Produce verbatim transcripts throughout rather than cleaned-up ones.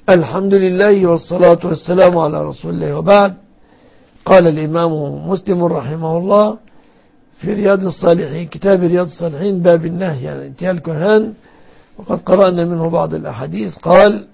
الحمد لله والصلاة والسلام على رسول الله، وبعد. قال الإمام مسلم رحمه الله في رياض الصالحين، كتاب رياض الصالحين، باب النهي عن انتهاء الكهان، وقد قرأنا منه بعض الأحاديث. قال: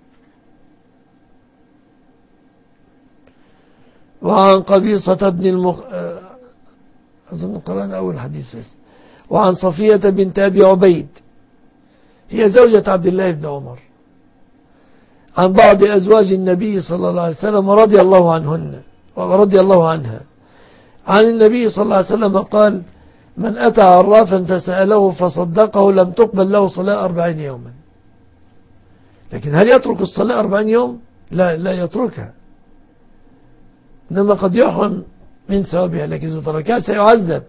وعن قبيصة بن المخ... أظن قرأنا أول حديث. وعن صفية بنت أبي عبيد، هي زوجة عبد الله بن عمر، عن بعض أزواج النبي صلى الله عليه وسلم رضي الله عنهن ورضي الله عنها، عن النبي صلى الله عليه وسلم قال: من أتى عرافا فسأله فصدقه لم تقبل له صلاة أربعين يوما. لكن هل يترك الصلاة أربعين يوم؟ لا لا يتركها، إنما قد يحرم من ثوابها، لكن إذا تركها سيعذب.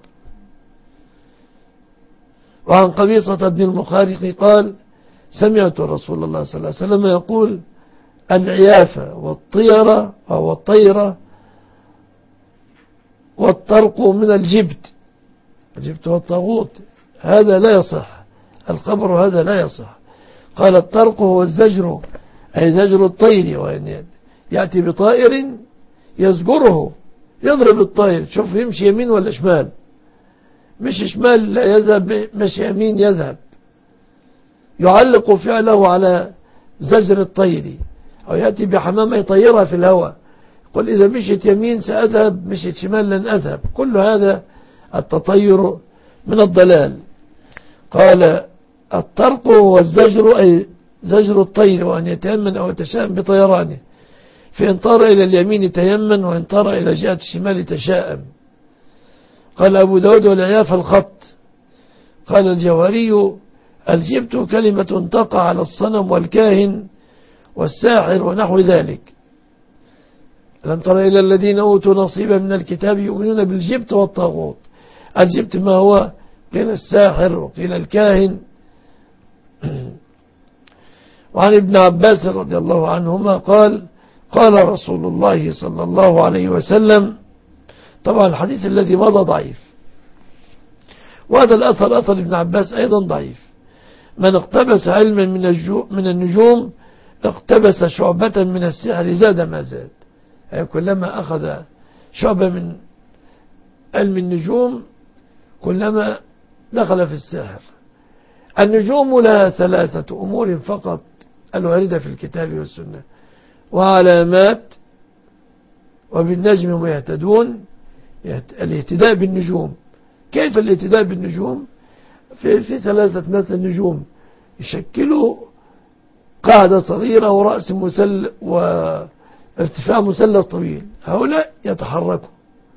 وعن قبيصة بن المخارق قال: سمعت رسول الله صلى الله عليه وسلم يقول: العيافة والطيرة أو الطيرة والطرق من الجبت. الجبت والطاغوت هذا لا يصح، الخبر هذا لا يصح. قال: الطرق هو الزجر، أي زجر الطير، وأن يأتي بطائر يزجره، يضرب الطائر، شوف يمشي يمين ولا شمال، مش شمال لا يذهب، مش يمين يذهب. يعلق فعله على زجر الطير، أو يأتي بحمامة يطيرها في الهواء، قل إذا مشيت يمين سأذهب، مشيت شمال لن أذهب. كل هذا التطير من الضلال. قال: الطرق هو الزجر، أي زجر الطير، وأن يتيمن أو يتشاءم بطيرانه، فإن طار إلى اليمين تيمن، وإن طار إلى جهة الشمال تشاءم. قال أبو داود: والعياف الخط. قال الجوهري: الجبت كلمة تقع على الصنم والكاهن والساحر ونحو ذلك. لم تر إلى الذين أوتوا نصيبا من الكتاب يؤمنون بالجبت والطاغوت. الجبت ما هو؟ قيل الساحر وقيل الكاهن. وعن ابن عباس رضي الله عنهما قال: قال رسول الله صلى الله عليه وسلم. طبعا الحديث الذي مضى ضعيف، وهذا الأثر أثر ابن عباس أيضا ضعيف. من اقتبس علما من, من النجوم اقتبس شعبة من السحر زاد ما زاد، يعني كلما أخذ شعبة من علم النجوم كلما دخل في السحر. النجوم لها ثلاثة أمور فقط الواردة في الكتاب والسنة: وعلامات، وبالنجم هم يهتدون. الاهتداء بالنجوم، كيف الاهتداء بالنجوم؟ في, في ثلاثة مثل نجوم يشكلوا قاعدة صغيرة ورأس مسل وارتفاع مثلث طويل، هؤلاء يتحركوا،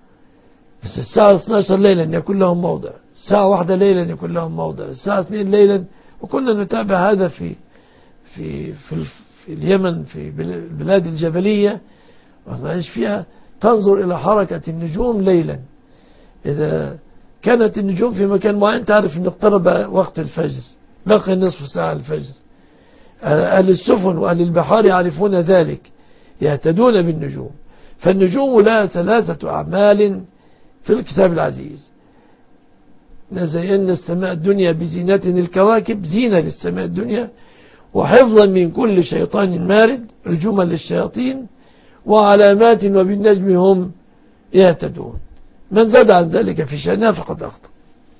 بس الساعة اثنتي عشرة ليلا يكون لهم موضع، الساعة واحدة ليلا يكون لهم موضع، الساعة اثنين ليلا. وكنا نتابع هذا في في في, في اليمن، في البلاد الجبلية ونعيش فيها، تنظر إلى حركة النجوم ليلا. إذا كانت النجوم في مكان معين تعرف أن اقترب وقت الفجر، بقي نصف ساعة الفجر. أهل السفن وأهل البحار يعرفون ذلك، يهتدون بالنجوم. فالنجوم لها ثلاثة أعمال في الكتاب العزيز: نزينا السماء الدنيا بزينة الكواكب، زينة للسماء الدنيا، وحفظا من كل شيطان مارد، رجوما للشياطين، وعلامات وبالنجم هم يهتدون. من زاد عن ذلك في شأنها فقد أخطأ.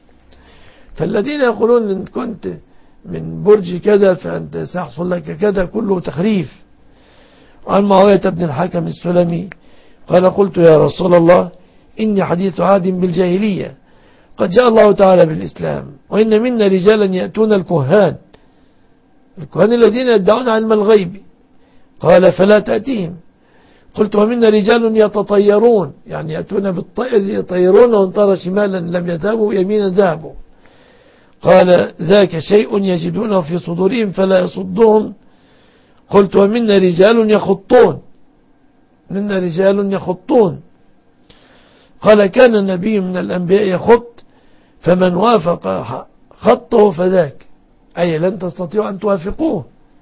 فالذين يقولون إن كنت من برج كذا فأنت سيحصل لك كذا كله تخريف. وعن معاوية بن الحكم السلمي قال: قلت يا رسول الله إني حديث عهد بالجاهلية، قد جاء الله تعالى بالإسلام، وإن منا رجالا يأتون الكهان، الكهان الذين يدعون علم الغيب. قال: فلا تأتيهم. قلت: ومنا رجال يتطيرون، يعني يأتون بالطير يطيرون، وان طار شمالا لم يذهبوا يمينا ذهبوا. قال: ذاك شيء يجدونه في صدورهم فلا يصدهم. قلت: ومنا رجال يخطون، منا رجال يخطون. قال: كان النبي من الأنبياء يخط، فمن وافق خطه فذاك، أي لن تستطيعوا أن توافقوه.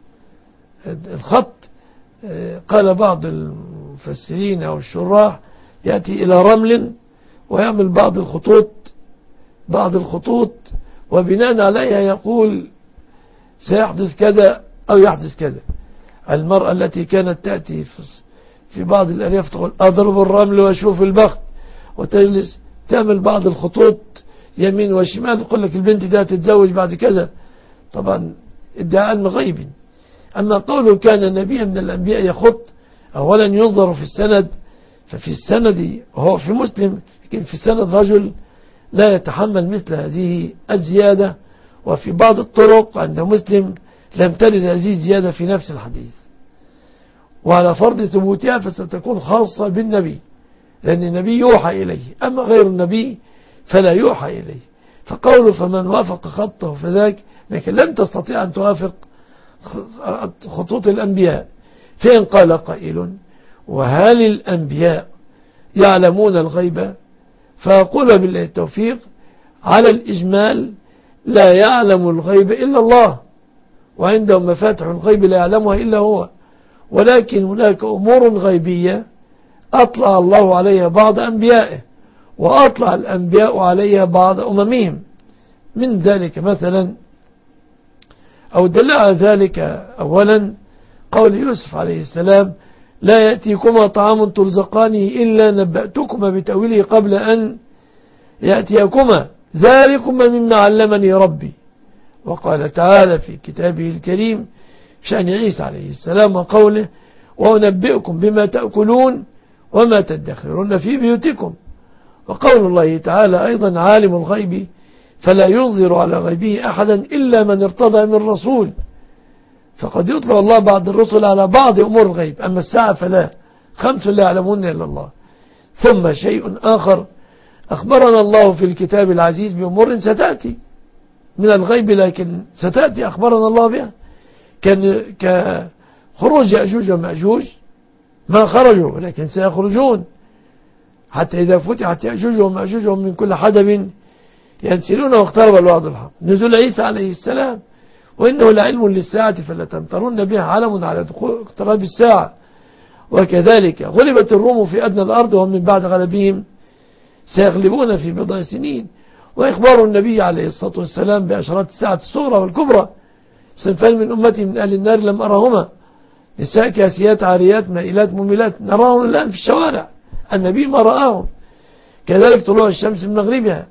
الخط قال بعض المفسرين أو الشراح يأتي إلى رمل ويعمل بعض الخطوط بعض الخطوط وبناء عليها يقول سيحدث كذا أو يحدث كذا. المرأة التي كانت تأتي في بعض الأرياف تقول أضرب الرمل وأشوف البخت، وتجلس تعمل بعض الخطوط يمين وشمال، تقول لك البنت ده تتزوج بعد كذا، طبعا ادعاء غيبي. أما قوله كان نبيا من الأنبياء يخط، أولا ينظر في السند، ففي السند هو في مسلم، لكن في السند رجل لا يتحمل مثل هذه الزيادة، وفي بعض الطرق عند مسلم لم ترد هذه الزيادة في نفس الحديث. وعلى فرض ثبوتها فستكون خاصة بالنبي، لأن النبي يوحى إليه، أما غير النبي فلا يوحى إليه. فقوله فمن وافق خطه فذاك، لكن لم تستطيع أن توافق خطوط الأنبياء. فإن قال قائل وهل الأنبياء يعلمون الغيب؟ فأقول بالله التوفيق على الإجمال لا يعلم الغيب إلا الله، وعندهم مفاتح الغيب لا يعلمها إلا هو، ولكن هناك أمور غيبية أطلع الله عليها بعض أنبيائه، وأطلع الأنبياء عليها بعض أممهم. من ذلك مثلا أو دل على ذلك أولا قول يوسف عليه السلام لا يأتيكما طعام ترزقانه إلا نبأتكما بتأويله قبل أن يأتيكما ذلكما مما علمني ربي. وقال تعالى في كتابه الكريم شأن عيسى عليه السلام وقوله وأنبئكم بما تأكلون وما تدخرون في بيوتكم. وقول الله تعالى أيضا عالم الغيب فلا يظهر على غيبه أحدا إلا من ارتضى من رسول. فقد يطلع الله بعض الرسل على بعض أمور الغيب، أما الساعة فلا، خمس لا يعلمون إلا الله. ثم شيء آخر أخبرنا الله في الكتاب العزيز بأمور ستأتي من الغيب، لكن ستأتي أخبرنا الله بها، كان كخروج يأجوج ومأجوج ما خرجوا لكن سيخرجون، حتى إذا فتحت يأجوج ومأجوج من كل حدب ينسلون واقترب الوعد الحق. نزول عيسى عليه السلام وإنه لعلم للساعة فلا تمترون بها علم على دخول اقتراب الساعة. وكذلك غلبت الروم في أدنى الأرض وهم من بعد غلبهم سيغلبون في بضع سنين. وإخبار النبي عليه الصلاة والسلام بأشراط الساعة الصغرى والكبرى، صنفان من أمتي من أهل النار لم أرهما، نساء كاسيات عاريات مائلات مميلات نراهم الآن في الشوارع، النبي ما رآهم. كذلك طلوع الشمس من مغربها.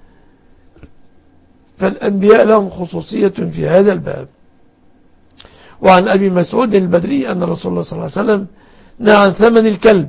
فالأنبياء لهم خصوصية في هذا الباب. وعن أبي مسعود البدري أن رسول الله صلى الله عليه وسلم نهى عن ثمن الكلب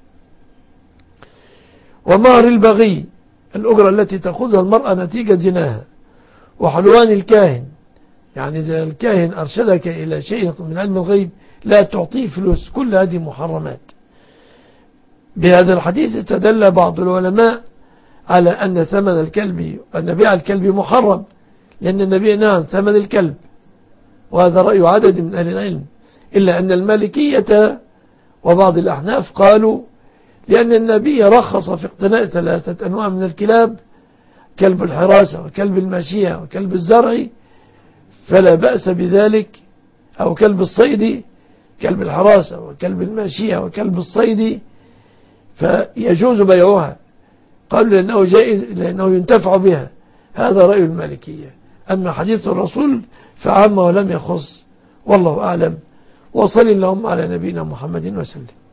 ومهر البغي، الأجرة التي تأخذها المرأة نتيجة زناها، وحلوان الكاهن، يعني إذا الكاهن أرشدك إلى شيء من علم الغيب لا تعطيه فلوس، كل هذه محرمات. بهذا الحديث استدل بعض العلماء على أن ثمن الكلب أن بيع الكلب محرم، لأن النبي نهى عن ثمن الكلب، وهذا رأي عدد من أهل العلم، إلا أن المالكية وبعض الأحناف قالوا لأن النبي رخص في اقتناء ثلاثة أنواع من الكلاب، كلب الحراسة وكلب الماشية وكلب الزرع، فلا بأس بذلك، أو كلب الصيد، كلب الحراسة وكلب الماشية وكلب الصيد فيجوز بيعها، قالوا لأنه جائز لأنه ينتفع بها. هذا رأي المالكية. أما حديث الرسول فعام ولم يخص، والله أعلم. وصل اللهم على نبينا محمد وسلم.